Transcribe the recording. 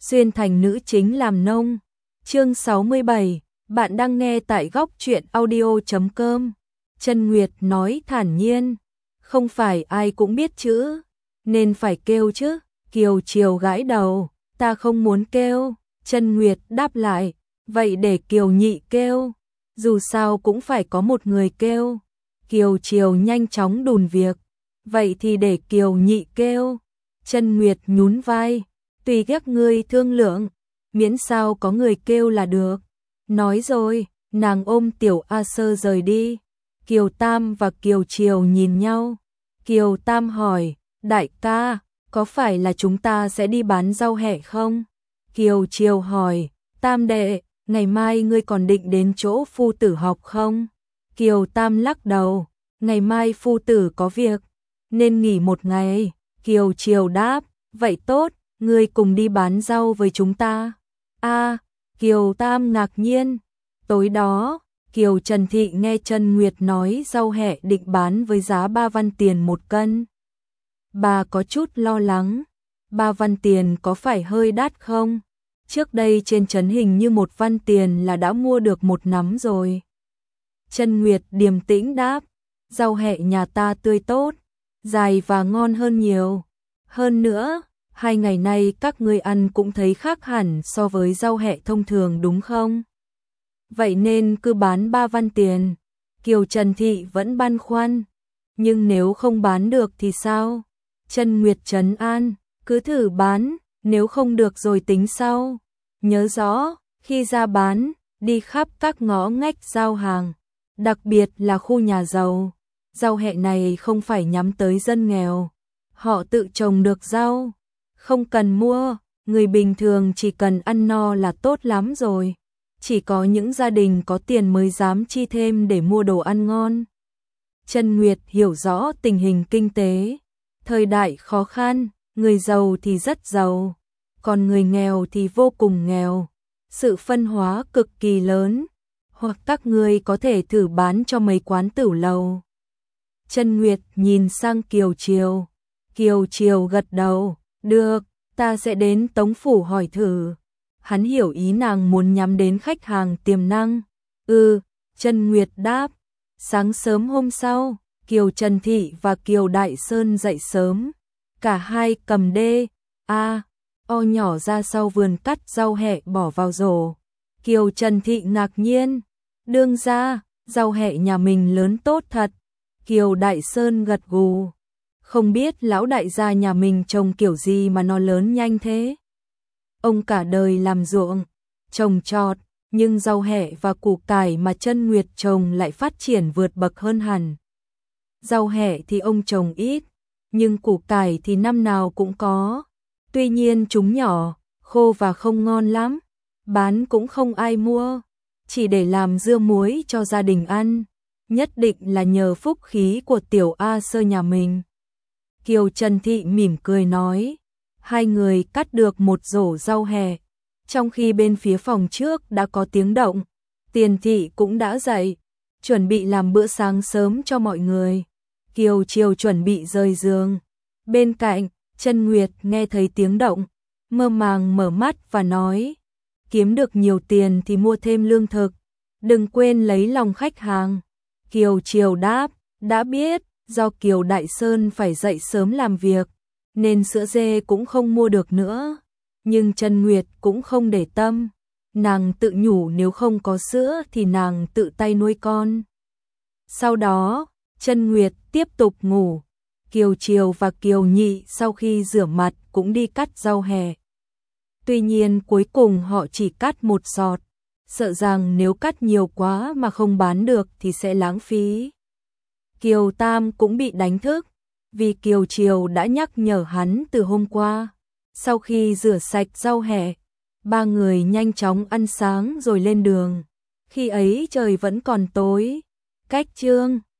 xuyên thành nữ chính làm nông. Chương 67, bạn đang nghe tại góc truyện audio.com. Chân Nguyệt nói thản nhiên, không phải ai cũng biết chữ, nên phải kêu chứ. Kiều Triều gãi đầu, ta không muốn kêu. Chân Nguyệt đáp lại, vậy để Kiều Nhị kêu, dù sao cũng phải có một người kêu. Kiều Triều nhanh chóng đùn việc, vậy thì để Kiều Nhị kêu. Chân Nguyệt nhún vai, tùy các ngươi thương lượng, miễn sao có người kêu là được. Nói rồi, nàng ôm Tiểu A Sơ rời đi. Kiều Tam và Kiều Triều nhìn nhau. Kiều Tam hỏi, đại ca, có phải là chúng ta sẽ đi bán rau hẹ không? Kiều Triều hỏi, Tam đệ, ngày mai ngươi còn định đến chỗ phu tử học không? Kiều Tam lắc đầu, ngày mai phu tử có việc, nên nghỉ một ngày. Kiều Triều đáp, vậy tốt, ngươi cùng đi bán rau với chúng ta. Kiều Tam ngạc nhiên. Tối đó, Kiều Trần Thị nghe Chân Nguyệt nói rau hẹ định bán với giá 3 văn tiền một cân. Bà có chút lo lắng, 3 văn tiền có phải hơi đắt không? Trước đây trên trấn hình như 1 văn tiền là đã mua được 1 nắm rồi. Chân Nguyệt điềm tĩnh đáp, rau hẹ nhà ta tươi tốt, dài và ngon hơn nhiều. Hơn nữa, 2 ngày nay các ngươi ăn cũng thấy khác hẳn so với rau hẹ thông thường đúng không? Vậy nên cứ bán 3 văn tiền. Kiều Trần Thị vẫn băn khoăn, nhưng nếu không bán được thì sao? Chân Nguyệt trấn an, cứ thử bán, nếu không được rồi tính sau. Nhớ rõ, khi ra bán, đi khắp các ngõ ngách giao hàng, đặc biệt là khu nhà giàu. Rau hẹ này không phải nhắm tới dân nghèo, họ tự trồng được rau, không cần mua, người bình thường chỉ cần ăn no là tốt lắm rồi. Chỉ có những gia đình có tiền mới dám chi thêm để mua đồ ăn ngon. Chân Nguyệt hiểu rõ tình hình kinh tế, thời đại khó khăn, người giàu thì rất giàu, còn người nghèo thì vô cùng nghèo. Sự phân hóa cực kỳ lớn, hoặc các ngươi có thể thử bán cho mấy quán tửu lầu. Chân Nguyệt nhìn sang Kiều Triều. Kiều Triều gật đầu, được, ta sẽ đến Tống Phủ hỏi thử. Hắn hiểu ý nàng muốn nhắm đến khách hàng tiềm năng. Chân Nguyệt đáp. Sáng sớm hôm sau, Kiều Trần Thị và Kiều Đại Sơn dậy sớm. Cả hai cầm o nhỏ ra sau vườn cắt rau hẹ bỏ vào rổ. Kiều Trần Thị ngạc nhiên. Đương ra, rau hẹ nhà mình lớn tốt thật. Kiều Đại Sơn gật gù. Không biết lão đại gia nhà mình trồng kiểu gì mà nó lớn nhanh thế. Ông cả đời làm ruộng, trồng trọt, nhưng rau hẹ và củ cải mà Chân Nguyệt trồng lại phát triển vượt bậc hơn hẳn. Rau hẹ thì ông trồng ít, nhưng củ cải thì năm nào cũng có. Tuy nhiên chúng nhỏ, khô và không ngon lắm, bán cũng không ai mua, chỉ để làm dưa muối cho gia đình ăn. Nhất định là nhờ phúc khí của Tiểu A Sơ nhà mình. Kiều Trần Thị mỉm cười nói. Hai người cắt được một rổ rau hẹ, trong khi bên phía phòng trước đã có tiếng động. Tiền Thị cũng đã dậy, chuẩn bị làm bữa sáng sớm cho mọi người. Kiều Triều chuẩn bị rời giường. Bên cạnh, Chân Nguyệt nghe thấy tiếng động, mơ màng mở mắt và nói, kiếm được nhiều tiền thì mua thêm lương thực, đừng quên lấy lòng khách hàng. Kiều Triều đáp, đã biết, do Kiều Đại Sơn phải dậy sớm làm việc, nên sữa dê cũng không mua được nữa. Nhưng Chân Nguyệt cũng không để tâm, nàng tự nhủ nếu không có sữa thì nàng tự tay nuôi con. Sau đó, Chân Nguyệt tiếp tục ngủ. Kiều Triều và Kiều Nhị sau khi rửa mặt cũng đi cắt rau hẹ. Tuy nhiên cuối cùng họ chỉ cắt một giọt, sợ rằng nếu cắt nhiều quá mà không bán được thì sẽ lãng phí. Kiều Tam cũng bị đánh thức, vì Kiều Triều đã nhắc nhở hắn từ hôm qua. Sau khi rửa sạch rau hẹ, ba người nhanh chóng ăn sáng rồi lên đường. Khi ấy trời vẫn còn tối. Cách chương